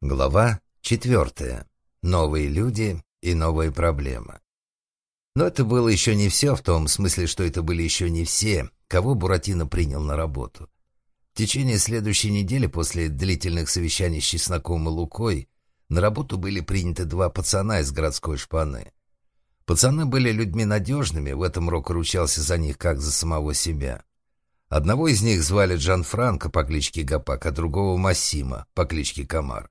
Глава 4. Новые люди и новые проблемы. Но это было еще не все, в том смысле, что это были еще не все, кого Буратино принял на работу. В течение следующей недели после длительных совещаний с Чесноком и Лукой на работу были приняты два пацана из городской шпаны. Пацаны были людьми надежными, в этом Рок ручался за них как за самого себя. Одного из них звали Джанфранко по кличке Гапак, а другого Массимо по кличке Комар.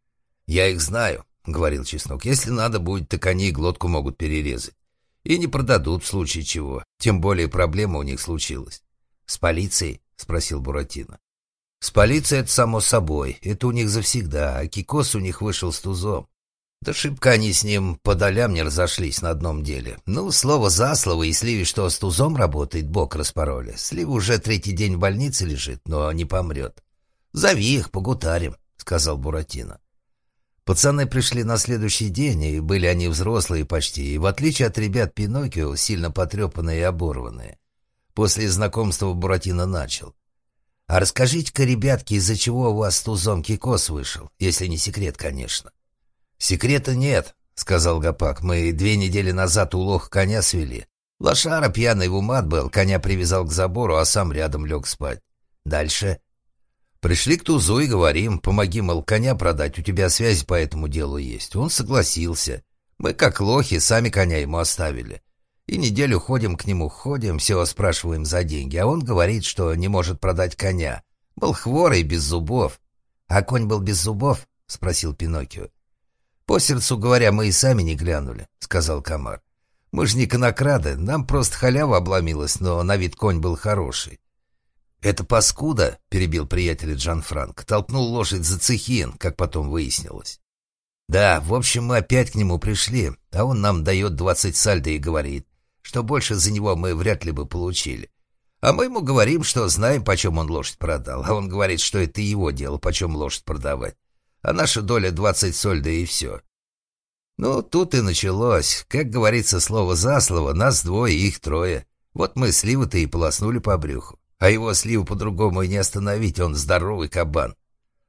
«Я их знаю», — говорил Чеснок. «Если надо будет, так они и глотку могут перерезать. И не продадут в случае чего. Тем более проблема у них случилась». «С полицией?» — спросил Буратино. «С полицией это само собой. Это у них завсегда. А Кикос у них вышел с тузом. Да шибко они с ним по долям не разошлись на одном деле. Ну, слово за слово, и Сливе, что с тузом работает, бок распороли. Слива уже третий день в больнице лежит, но не помрет. Зови их, погутарим», — сказал Буратино. Пацаны пришли на следующий день, и были они взрослые почти, и в отличие от ребят Пиноккио, сильно потрепанные и оборванные. После знакомства Буратино начал. «А расскажите-ка, ребятки, из-за чего у вас с тузом Кикос вышел, если не секрет, конечно». «Секрета нет», — сказал Гапак. «Мы 2 недели назад у лоха коня свели. Лошара пьяный в умат был, коня привязал к забору, а сам рядом лег спать. Дальше...» «Пришли к тузу и говорим, помоги, мол, коня продать, у тебя связь по этому делу есть». Он согласился. Мы, как лохи, сами коня ему оставили. И неделю ходим к нему, все спрашиваем за деньги, а он говорит, что не может продать коня. Был хворый, без зубов. «А конь был без зубов?» — спросил Пиноккио. «По сердцу говоря, мы и сами не глянули», — сказал Комар. «Мы же не конокрады, нам просто халява обломилась, но на вид конь был хороший». «Это паскуда», — перебил приятеля Джанфранко, толкнул лошадь за цехин, как потом выяснилось. «Да, в общем, мы опять к нему пришли, а он нам дает 20 сальдо и говорит, что больше за него мы вряд ли бы получили. А мы ему говорим, что знаем, почем он лошадь продал, а он говорит, что это его дело, почем лошадь продавать. А наша доля 20 сольдо и все». Ну, тут и началось. Как говорится, слово за слово, нас двое, их трое. Вот мы Сливу-то и полоснули по брюху. А его Сливу по-другому и не остановить, он здоровый кабан.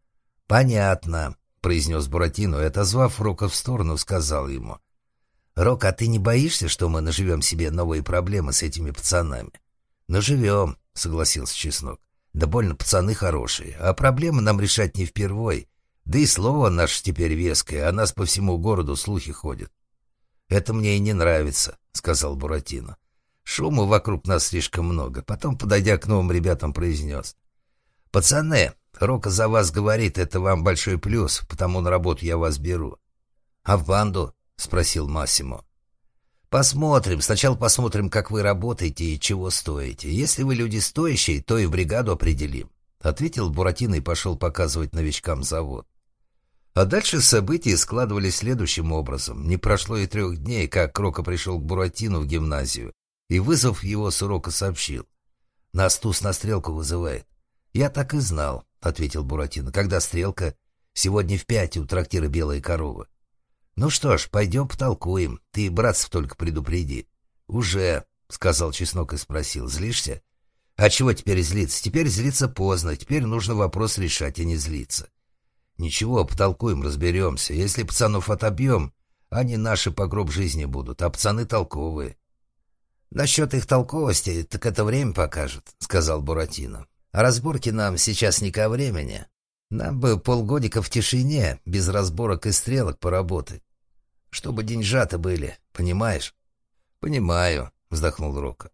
«Понятно», — произнес Буратино и, отозвав Рока в сторону, сказал ему. «Рок, а ты не боишься, что мы наживем себе новые проблемы с этими пацанами?» «Наживем», — согласился Чеснок. «Да больно пацаны хорошие, а проблемы нам решать не впервой. Да и слово наше теперь веское, о нас по всему городу слухи ходят». «Это мне и не нравится», — сказал Буратино. «Шума вокруг нас слишком много». Потом, подойдя к новым ребятам, произнес. «Пацаны, Рока за вас говорит, это вам большой плюс, потому на работу я вас беру». «А в банду?» — спросил Массимо. «Посмотрим. Сначала посмотрим, как вы работаете и чего стоите. Если вы люди стоящие, то и в бригаду определим», — ответил Буратино и пошел показывать новичкам завод. А дальше события складывались следующим образом. Не прошло и 3 дней, как Рока пришел к Буратино в гимназию и, вызвав его с урока, сообщил. «Нас туз на стрелку вызывает». «Я так и знал», — ответил Буратино. «Когда стрелка?» «Сегодня в 5 у трактира «Белая корова». «Ну что ж, пойдем потолкуем. Ты братцев только предупреди». «Уже», — сказал Чеснок и спросил. «Злишься?» «А чего теперь злиться? Теперь злиться поздно. Теперь нужно вопрос решать, а не злиться». «Ничего, потолкуем, разберемся. Если пацанов отобьем, они наши по гроб жизни будут, а пацаны толковые». «Насчет их толковости, так это время покажет», — сказал Буратино. «А разборки нам сейчас не ко времени. Нам бы полгодика в тишине, без разборок и стрелок поработать. Чтобы деньжата были, понимаешь?» «Понимаю», — вздохнул Рока.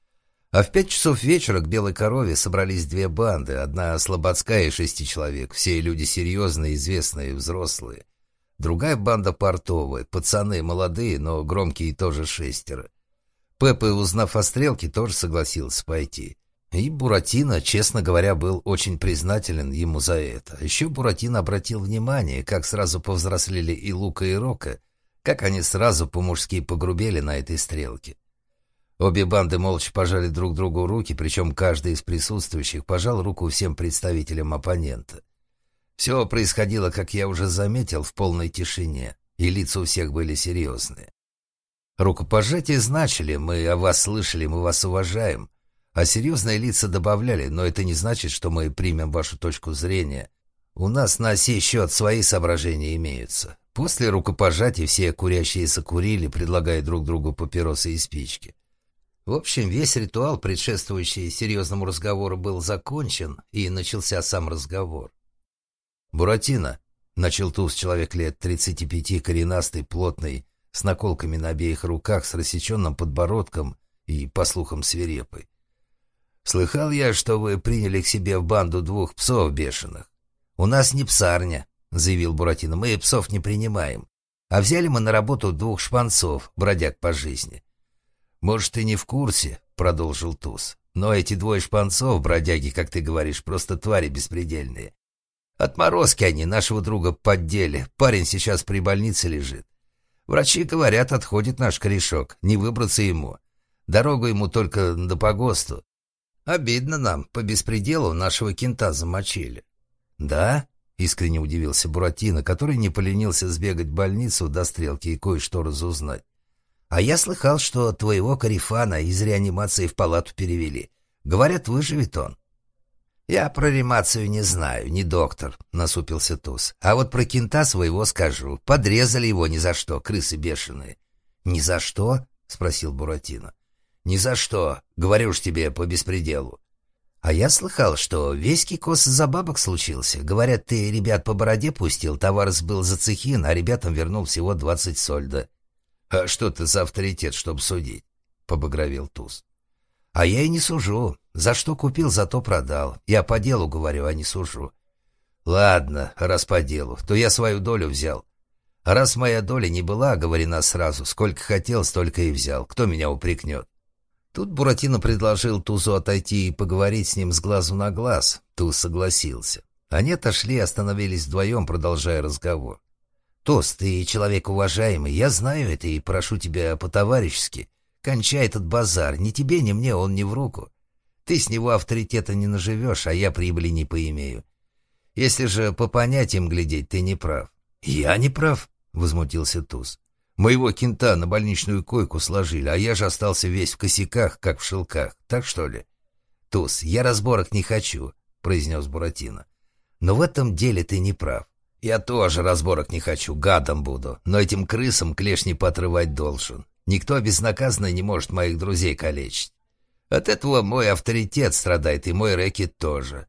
А в 5 часов вечера к Белой корове собрались 2 банды, одна слободская и 6 человек, все люди серьезные, известные, взрослые. Другая банда портовая, пацаны молодые, но громкие тоже 6. Пеппа, узнав о стрелке, тоже согласился пойти. И Буратино, честно говоря, был очень признателен ему за это. Еще Буратино обратил внимание, как сразу повзрослели и Лука, и Рока, как они сразу по-мужски погрубели на этой стрелке. Обе банды молча пожали друг другу руки, причем каждый из присутствующих пожал руку всем представителям оппонента. Все происходило, как я уже заметил, в полной тишине, и лица у всех были серьезные. Рукопожатия значили: «Мы о вас слышали, мы вас уважаем», а серьезные лица добавляли: «но это не значит, что мы примем вашу точку зрения. У нас на сей счет свои соображения имеются. После рукопожатия все курящие закурили, предлагая друг другу папиросы и спички. В общем, весь ритуал, предшествующий серьезному разговору, был закончен, и начался сам разговор. «Буратино», — начал туз человек лет 35, коренастый, плотный, с наколками на обеих руках, с рассеченным подбородком и, по слухам, свирепый. «Слыхал я, что вы приняли к себе в банду 2 псов бешеных. У нас не псарня», — заявил Буратино, — «мы псов не принимаем. А взяли мы на работу 2 шпанцов, бродяг по жизни». «Может, ты не в курсе», — продолжил туз, — «но эти 2 шпанцов, бродяги, как ты говоришь, просто твари беспредельные. Отморозки они нашего друга поддели. Парень сейчас при больнице лежит. Врачи говорят, отходит наш корешок, не выбраться ему. Дорогу ему только до погосту. Обидно нам, по беспределу нашего кента замочили». «Да?» — искренне удивился Буратино, который не поленился сбегать в больницу до стрелки и кое-что разузнать. «А я слыхал, что твоего Карифана из реанимации в палату перевели. Говорят, выживет он». «Я про реанимацию не знаю, не доктор», — насупился туз. «А вот про кента своего скажу. Подрезали его ни за что, крысы бешеные». «Ни за что?» — спросил Буратино. «Ни за что. Говорю ж тебе, по беспределу». «А я слыхал, что весь кикос из-за бабок случился. Говорят, ты ребят по бороде пустил, товар сбыл за цехин, а ребятам вернул всего 20 сольда». «А что ты за авторитет, чтоб судить?» — побагровел туз. «А я и не сужу. За что купил, зато продал. Я по делу говорю, а не сужу». «Ладно, раз по делу, то я свою долю взял. А раз моя доля не была оговорена сразу, сколько хотел, столько и взял. Кто меня упрекнет?» Тут Буратино предложил тузу отойти и поговорить с ним с глазу на глаз. Туз согласился. Они отошли и остановились вдвоем, продолжая разговор. «Туз, ты человек уважаемый, я знаю это и прошу тебя по-товарищески. Кончай этот базар, ни тебе, ни мне он не в руку. Ты с него авторитета не наживешь, а я прибыли не поимею. Если же по понятиям глядеть, ты не прав». «Я не прав?» — возмутился туз. «Моего кента на больничную койку сложили, а я же остался весь в косяках, как в шелках. Так что ли?» «Туз, я разборок не хочу», — произнес Буратино. «Но в этом деле ты не прав. Я тоже разборок не хочу, гадом буду, но этим крысам клешни поотрывать должен. Никто безнаказанно не может моих друзей калечить. От этого мой авторитет страдает, и мой рэкет тоже.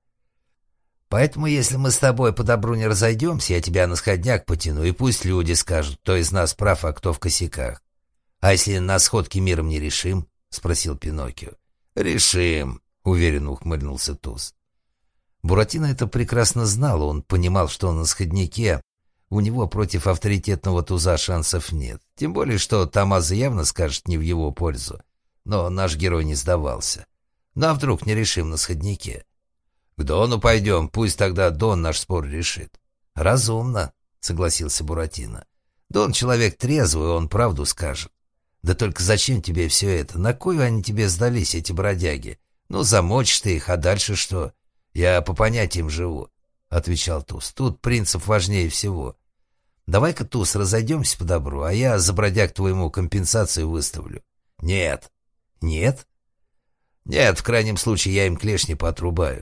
Поэтому, если мы с тобой по добру не разойдемся, я тебя на сходняк потяну, и пусть люди скажут, кто из нас прав, а кто в косяках. А если на сходке миром не решим?» — спросил Пиноккио. «Решим», — уверенно ухмыльнулся туз. Буратино это прекрасно знал, он понимал, что на сходняке у него против авторитетного туза шансов нет. Тем более, что Томмазо явно скажет не в его пользу. Но наш герой не сдавался. «Ну а вдруг не решим на сходняке?» «К Дону пойдем, пусть тогда Дон наш спор решит». «Разумно», — согласился Буратино. «Дон человек трезвый, он правду скажет». «Да только зачем тебе все это? На кой они тебе сдались, эти бродяги? Ну, замочишь ты их, а дальше что?» «Я по понятиям живу», — отвечал туз. «Тут принцип важнее всего. Давай-ка, туз, разойдемся по добру, а я за бродяг твоему компенсацию выставлю». «Нет». «Нет?» «Нет, в крайнем случае я им клешни поотрубаю».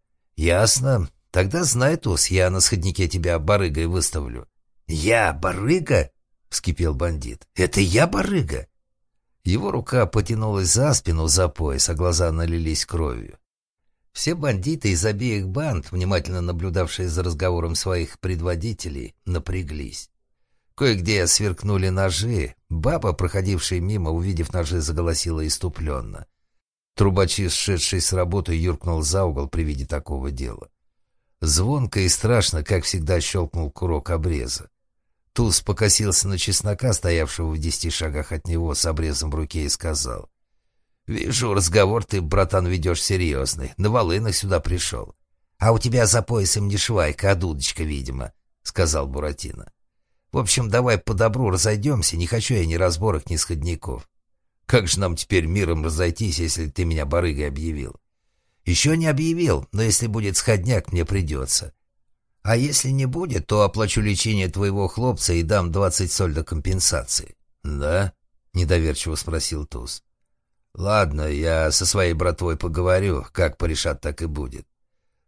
«Ясно. Тогда знай, туз, я на сходнике тебя барыгой выставлю». «Я барыга?» — вскипел бандит. «Это я барыга?» Его рука потянулась за спину, за пояс, а глаза налились кровью. Все бандиты из обеих банд, внимательно наблюдавшие за разговором своих предводителей, напряглись. Кое-где сверкнули ножи. Баба, проходившая мимо, увидев ножи, заголосила иступленно. Трубачи, сшедший с работы, юркнул за угол при виде такого дела. Звонко и страшно, как всегда, щелкнул курок обреза. Туз покосился на чеснока, стоявшего в 10 шагах от него с обрезом в руке, и сказал: «Вижу, разговор ты, братан, ведешь серьезный. На волынах сюда пришел». «А у тебя за поясом не швайка, а дудочка, видимо», — сказал Буратино. «В общем, давай по добру разойдемся. Не хочу я ни разборок, ни сходняков». «Как же нам теперь миром разойтись, если ты меня барыгой объявил?» «Еще не объявил, но если будет сходняк, мне придется. А если не будет, то оплачу лечение твоего хлопца и дам 20 сольдо компенсации». «Да?» — недоверчиво спросил туз. «Ладно, я со своей братвой поговорю, как порешат, так и будет.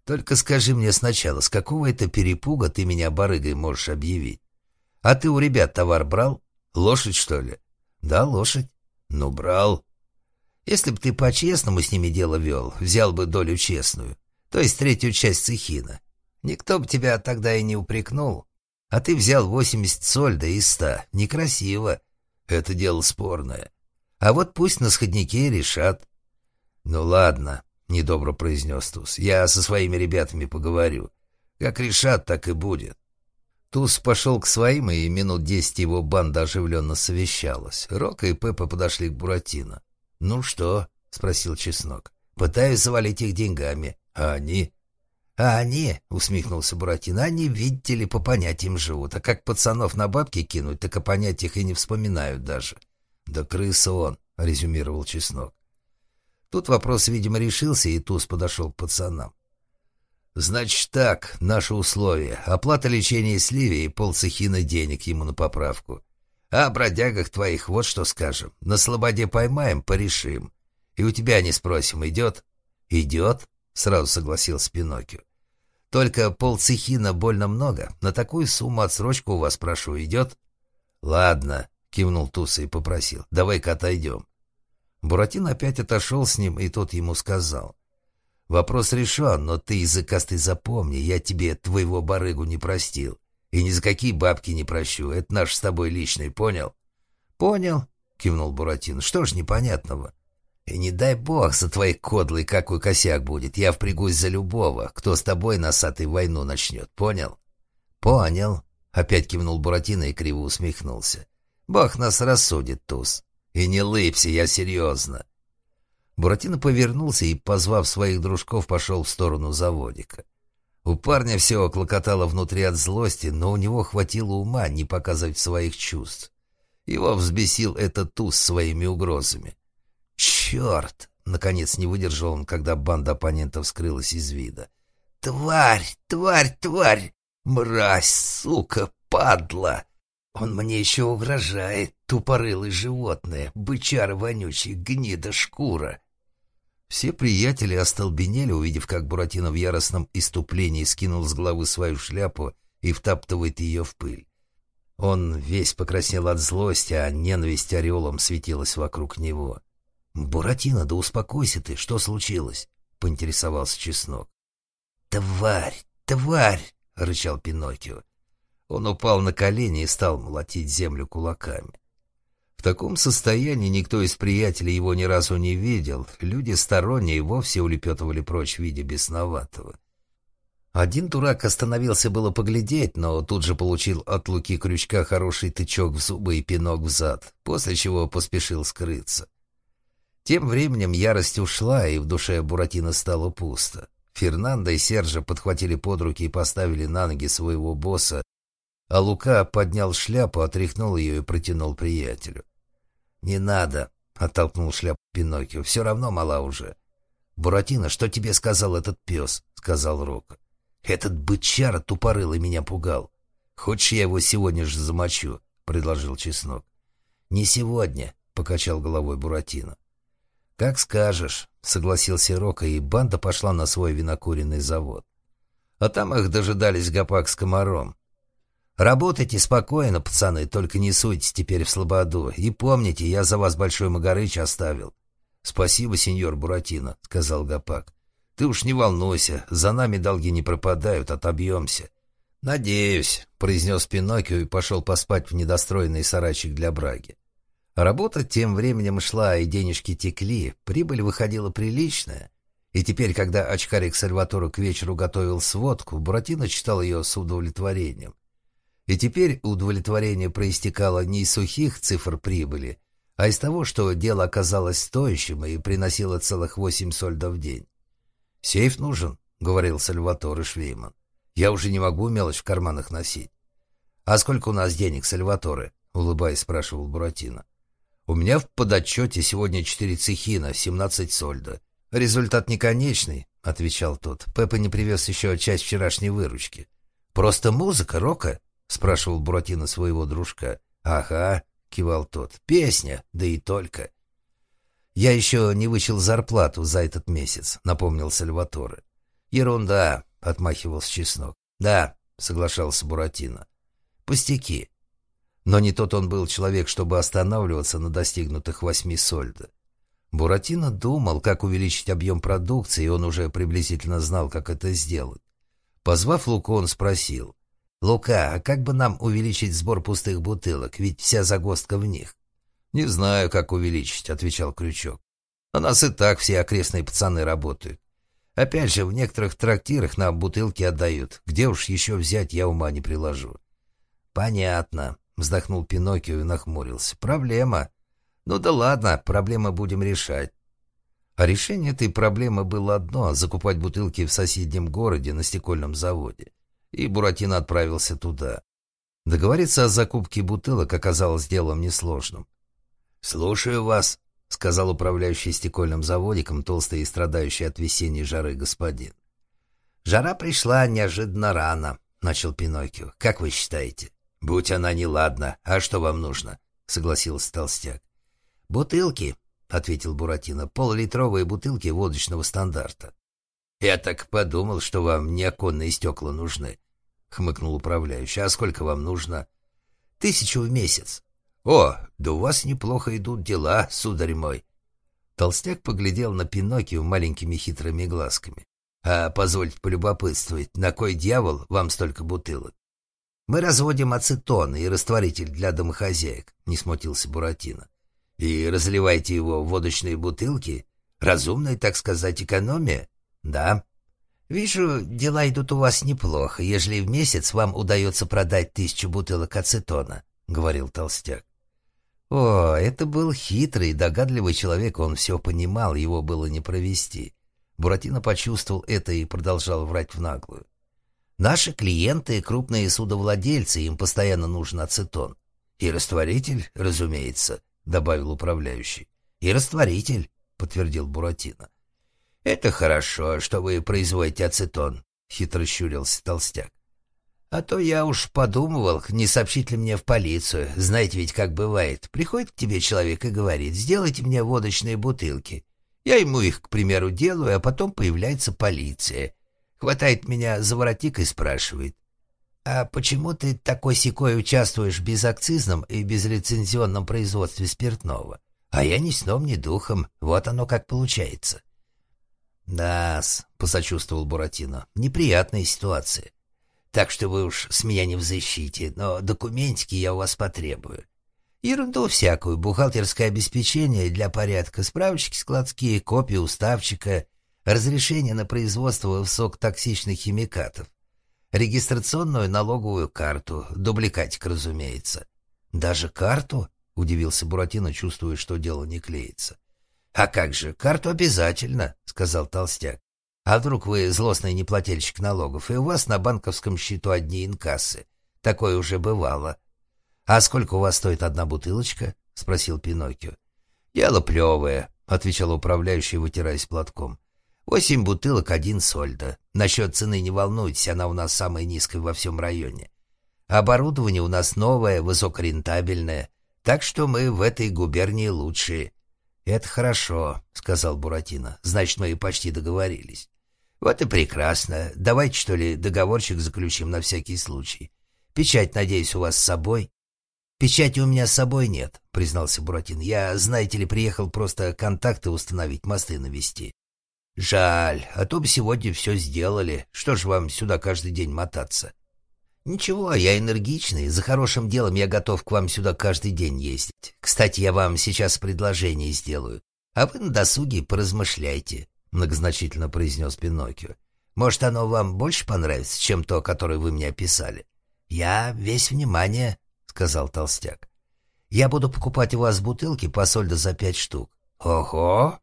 Только скажи мне сначала, с какого это перепуга ты меня барыгой можешь объявить? А ты у ребят товар брал? Лошадь, что ли? Да, лошадь. Ну, брал. Если бы ты по-честному с ними дело вел, взял бы долю честную, то есть третью часть цехина. Никто бы тебя тогда и не упрекнул. А ты взял 80 сольда из 100. Некрасиво. Это дело спорное. А вот пусть на сходнике решат. Ну ладно, недобро произнес Туз. Я со своими ребятами поговорю. Как решат, так и будет. Туз пошел к своим, и минут 10 его банда оживленно совещалась. Рока и Пеппа подошли к Буратино. «Ну что?» — спросил Чеснок. «Пытаюсь завалить их деньгами. А они?» «А они?» — усмехнулся Буратино. «Они, видите ли, по понятиям живут. А как пацанов на бабки кинуть, так о понятиях и не вспоминают даже». «Да крыса он», — резюмировал Чеснок. Тут вопрос, видимо, решился, и Туз подошел к пацанам. «Значит так, наши условия. Оплата лечения Сливи и полцехина денег ему на поправку. А о бродягах твоих вот что скажем. На слободе поймаем, порешим. И у тебя не спросим, идет?» «Идет», — сразу согласился Пиноккио. «Только полцехина больно много. На такую сумму отсрочку у вас прошу, идет?» «Ладно», — кивнул Туз и попросил. «Давай-ка отойдем». Буратино опять отошел с ним, и тот ему сказал. «Вопрос решен, но ты, языкастый, запомни, я тебе твоего барыгу не простил. И ни за какие бабки не прощу, это наш с тобой личный, понял?» «Понял», — кивнул Буратино. «Что ж непонятного?» «И не дай бог за твои кодлы какой косяк будет, я впрягусь за любого, кто с тобой носатой войну начнет, понял?» «Понял», — опять кивнул Буратино и криво усмехнулся. «Бог нас рассудит, Туз. И не лыбся, я серьезно». Буратино повернулся и, позвав своих дружков, пошел в сторону заводика. У парня все клокотало внутри от злости, но у него хватило ума не показывать своих чувств. Его взбесил этот Туз своими угрозами. «Черт!» — наконец не выдержал он, когда банда оппонентов скрылась из вида. «Тварь! Тварь! Тварь! Мразь! Сука! Падла! Он мне еще угрожает, тупорылое животное, бычара вонючий, гнида шкура!» Все приятели остолбенели, увидев, как Буратино в яростном иступлении скинул с головы свою шляпу и втаптывает ее в пыль. Он весь покраснел от злости, а ненависть ореолом светилась вокруг него. «Буратино, да успокойся ты, что случилось?» — поинтересовался Чеснок. «Тварь! Тварь!» — рычал Пиноккио. Он упал на колени и стал молотить землю кулаками. В таком состоянии никто из приятелей его ни разу не видел. Люди сторонние вовсе улепетывали прочь в виде бесноватого. Один дурак остановился было поглядеть, но тут же получил от Луки Крючка хороший тычок в зубы и пинок в зад, после чего поспешил скрыться. Тем временем ярость ушла, и в душе Буратино стало пусто. Фернандо и Сержа подхватили под руки и поставили на ноги своего босса, а Лука поднял шляпу, отряхнул ее и протянул приятелю. «Не надо», — оттолкнул шляпу Пиноккио, — «все равно мала уже». «Буратино, что тебе сказал этот пес?» — сказал Рока. «Этот бычара тупорылый меня пугал. Хочешь, я его сегодня же замочу?» — предложил Чеснок. «Не сегодня», — покачал головой Буратино. «Как скажешь», — согласился Рока, и банда пошла на свой винокуренный завод. А там их дожидались Гопак с Комаром. «Работайте спокойно, пацаны, только не суйтесь теперь в слободу. И помните, я за вас Большой Магарыч оставил». «Спасибо, сеньор Буратино», — сказал Гопак. «Ты уж не волнуйся, за нами долги не пропадают, отобьемся». «Надеюсь», — произнес Пиноккио и пошел поспать в недостроенный сарайчик для браги. Работа тем временем шла, и денежки текли, прибыль выходила приличная. И теперь, когда очкарик Сальваторо к вечеру готовил сводку, Буратино читал ее с удовлетворением. И теперь удовлетворение проистекало не из сухих цифр прибыли, а из того, что дело оказалось стоящим и приносило целых 8 сольдов в день. «Сейф нужен», — говорил Сальваторе Швейман. «Я уже не могу мелочь в карманах носить». «А сколько у нас денег, Сальваторе?» — улыбаясь, спрашивал Буратино. «У меня в подотчете сегодня 4 цехина, 17 сольдо. Результат не конечный», — отвечал тот. «Пеппа не привез еще часть вчерашней выручки». «Просто музыка, Рока?» — спрашивал Буратино своего дружка. «Ага», — кивал тот. «Песня, да и только». «Я еще не вычел зарплату за этот месяц», — напомнил Сальваторе. «Ерунда», — отмахивался Чеснок. «Да», — соглашался Буратино. «Пустяки». Но не тот он был человек, чтобы останавливаться на достигнутых 8 сольдо. Буратино думал, как увеличить объем продукции, и он уже приблизительно знал, как это сделать. Позвав Луку, он спросил: «Лука, а как бы нам увеличить сбор пустых бутылок? Ведь вся загвоздка в них». «Не знаю, как увеличить», — отвечал Крючок. «У нас и так все окрестные пацаны работают. Опять же, в некоторых трактирах нам бутылки отдают. Где уж еще взять, я ума не приложу». «Понятно», — вздохнул Пиноккио и нахмурился. «Проблема. Ну да ладно, проблемы будем решать». А решение этой проблемы было одно — закупать бутылки в соседнем городе на стекольном заводе. И Буратино отправился туда. Договориться о закупке бутылок оказалось делом несложным. «Слушаю вас», — сказал управляющий стекольным заводиком, толстый и страдающий от весенней жары господин. «Жара пришла неожиданно рано», — начал Пиноккио. «Как вы считаете?» «Будь она неладна. А что вам нужно?» — согласился толстяк. «Бутылки», — ответил Буратино, — «полулитровые бутылки водочного стандарта». «Я так подумал, что вам не оконные стекла нужны», — хмыкнул управляющий. «А сколько вам нужно?» 1000 в месяц. «О, да у вас неплохо идут дела, сударь мой». Толстяк поглядел на Пиноккио маленькими хитрыми глазками. «А позвольте полюбопытствовать, на кой дьявол вам столько бутылок?» «Мы разводим ацетон и растворитель для домохозяек», — не смутился Буратино. «И разливаете его в водочные бутылки? Разумная, так сказать, экономия?» «Да». «Вижу, дела идут у вас неплохо, ежели в месяц вам удается продать 1000 бутылок ацетона», — говорил толстяк. О, это был хитрый, догадливый человек, он все понимал, его было не провести. Буратино почувствовал это и продолжал врать в наглую. «Наши клиенты — крупные судовладельцы, им постоянно нужен ацетон. И растворитель, разумеется», — добавил управляющий. «И растворитель», — подтвердил Буратино. «Это хорошо, что вы производите ацетон», — хитро щурился толстяк. «А то я уж подумывал, не сообщить ли мне в полицию. Знаете ведь, как бывает. Приходит к тебе человек и говорит: сделайте мне водочные бутылки. Я ему их, к примеру, делаю, а потом появляется полиция. Хватает меня за воротник и спрашивает: а почему ты такой-сякой участвуешь в безакцизном и безлицензионном производстве спиртного? А я ни сном, ни духом. Вот оно как получается». «Да-с», — посочувствовал Буратино, — «неприятная ситуация. Так что вы уж с меня не взыщите, но документики я у вас потребую. Ерунду всякую, бухгалтерское обеспечение для порядка, справочки складские, копии уставчика, разрешение на производство высокотоксичных химикатов, регистрационную налоговую карту, дубликатик, разумеется». «Даже карту?» — удивился Буратино, чувствуя, что дело не клеится. «А как же, карту обязательно», — сказал толстяк. «А вдруг вы злостный неплательщик налогов, и у вас на банковском счету одни инкассы? Такое уже бывало». «А сколько у вас стоит одна бутылочка?» — спросил Пиноккио. «Дело плевое», — отвечал управляющий, вытираясь платком. 8 бутылок, 1 сольдо. Насчет цены не волнуйтесь, она у нас самая низкая во всем районе. Оборудование у нас новое, высокорентабельное, так что мы в этой губернии лучшие». «Это хорошо», — сказал Буратино. «Значит, мы и почти договорились». «Вот и прекрасно. Давайте, что ли, договорчик заключим на всякий случай. Печать, надеюсь, у вас с собой?» «Печати у меня с собой нет», — признался Буратино. «Я, знаете ли, приехал просто контакты установить, мосты навести». «Жаль, а то бы сегодня все сделали. Что ж вам сюда каждый день мотаться?» «Ничего, я энергичный. За хорошим делом я готов к вам сюда каждый день ездить. Кстати, я вам сейчас предложение сделаю. А вы на досуге поразмышляйте», — многозначительно произнес Пиноккио. «Может, оно вам больше понравится, чем то, которое вы мне описали?» «Я весь внимание», — сказал толстяк. «Я буду покупать у вас бутылки по сольдо за 5 штук». «Ого!»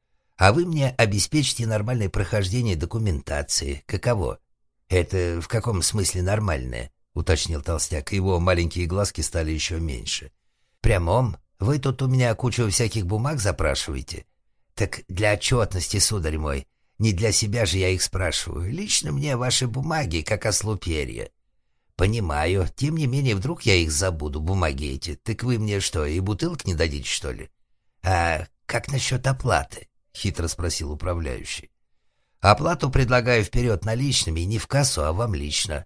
«А вы мне обеспечите нормальное прохождение документации. Каково?» «Это в каком смысле нормальное?» — уточнил толстяк. Его маленькие глазки стали еще меньше. «В прямом? Вы тут у меня кучу всяких бумаг запрашиваете?» «Так для отчетности, сударь мой. Не для себя же я их спрашиваю. Лично мне ваши бумаги, как ослу перья». «Понимаю. Тем не менее, вдруг я их забуду, бумаги эти. Так вы мне что, и бутылок не дадите, что ли?» «А как насчет оплаты?» — хитро спросил управляющий. Оплату предлагаю вперед наличными, не в кассу, а вам лично».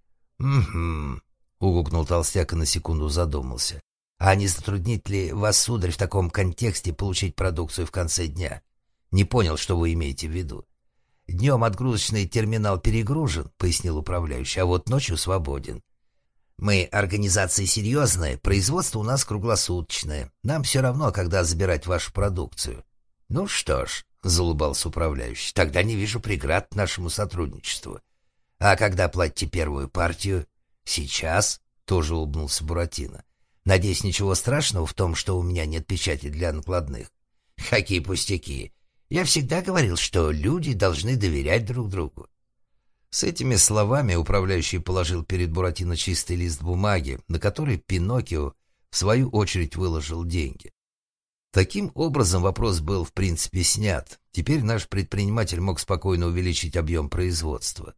«Угу», — угукнул толстяк и на секунду задумался. «А не затруднит ли вас, сударь, в таком контексте получить продукцию в конце дня? Не понял, что вы имеете в виду». «Днем отгрузочный терминал перегружен», — пояснил управляющий, «а вот ночью свободен. Мы организация серьезная, производство у нас круглосуточное. Нам все равно, когда забирать вашу продукцию». «Ну что ж», — заулыбался управляющий, — «тогда не вижу преград к нашему сотрудничеству. А когда платите первую партию?» «Сейчас», — тоже улыбнулся Буратино. «Надеюсь, ничего страшного в том, что у меня нет печати для накладных». «Какие пустяки! Я всегда говорил, что люди должны доверять друг другу». С этими словами управляющий положил перед Буратино чистый лист бумаги, на который Пиноккио в свою очередь выложил деньги. Таким образом, вопрос был в принципе снят. Теперь наш предприниматель мог спокойно увеличить объем производства.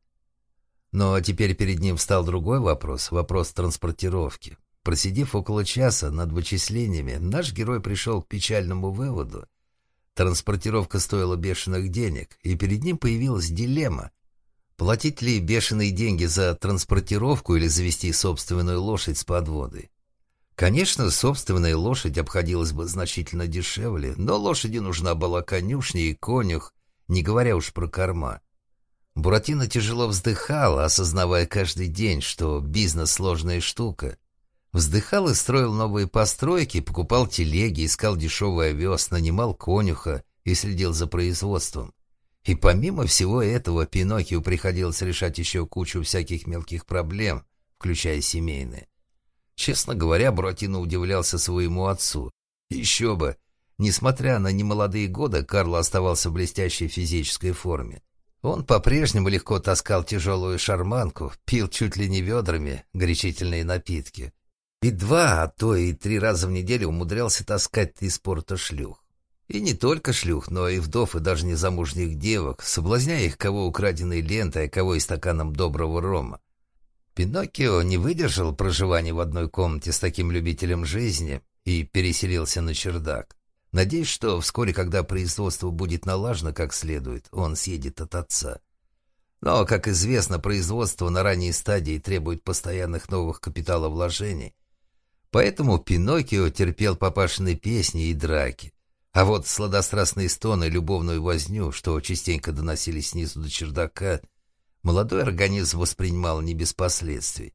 Но теперь перед ним встал другой вопрос — вопрос транспортировки. Просидев около часа над вычислениями, наш герой пришел к печальному выводу. Транспортировка стоила бешеных денег, и перед ним появилась дилемма: платить ли бешеные деньги за транспортировку или завести собственную лошадь с подводой. Конечно, собственная лошадь обходилась бы значительно дешевле, но лошади нужна была конюшня и конюх, не говоря уж про корма. Буратино тяжело вздыхал, осознавая каждый день, что бизнес — сложная штука. Вздыхал и строил новые постройки, покупал телеги, искал дешевый овес, нанимал конюха и следил за производством. И помимо всего этого, Пиноккио приходилось решать еще кучу всяких мелких проблем, включая семейные. Честно говоря, Буратино удивлялся своему отцу. Еще бы! Несмотря на немолодые годы, Карло оставался в блестящей физической форме. Он по-прежнему легко таскал тяжелую шарманку, пил чуть ли не ведрами горячительные напитки. И 2, а то и 3 раза в неделю умудрялся таскать из порта шлюх. И не только шлюх, но и вдов, и даже незамужних девок, соблазняя их кого украденной лентой, а кого и стаканом доброго рома. Пиноккио не выдержал проживания в одной комнате с таким любителем жизни и переселился на чердак. Надеюсь, что вскоре, когда производство будет налажено как следует, он съедет от отца. Но, как известно, производство на ранней стадии требует постоянных новых капиталовложений. Поэтому Пиноккио терпел папашины песни и драки. А вот сладострастные стоны и любовную возню, что частенько доносились снизу до чердака, молодой организм воспринимал не без последствий.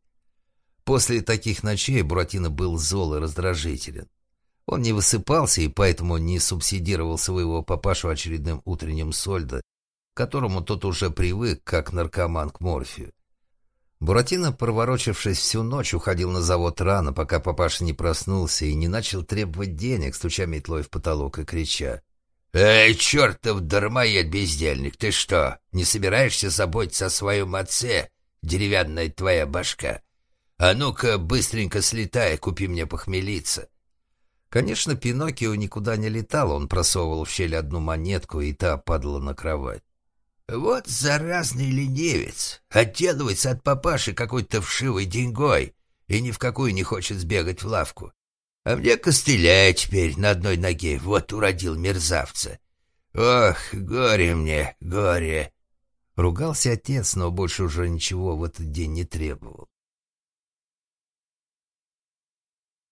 После таких ночей Буратино был зол и раздражителен. Он не высыпался и поэтому не субсидировал своего папашу очередным утренним сольдо, к которому тот уже привык, как наркоман к морфию. Буратино, проворочившись всю ночь, уходил на завод рано, пока папаша не проснулся и не начал требовать денег, стуча метлой в потолок и крича: «Эй, чертов дармоед бездельник, ты что, не собираешься заботиться о своем отце, деревянная твоя башка? А ну-ка, быстренько слетай, купи мне похмелиться». Конечно, Пиноккио никуда не летал, он просовывал в щель одну монетку, и та падала на кровать. «Вот заразный ленивец, отделывается от папаши какой-то вшивой деньгой и ни в какую не хочет сбегать в лавку. А мне костыляет теперь на одной ноге, вот уродил мерзавца. Ох, горе мне, горе!» Ругался отец, но больше уже ничего в этот день не требовал.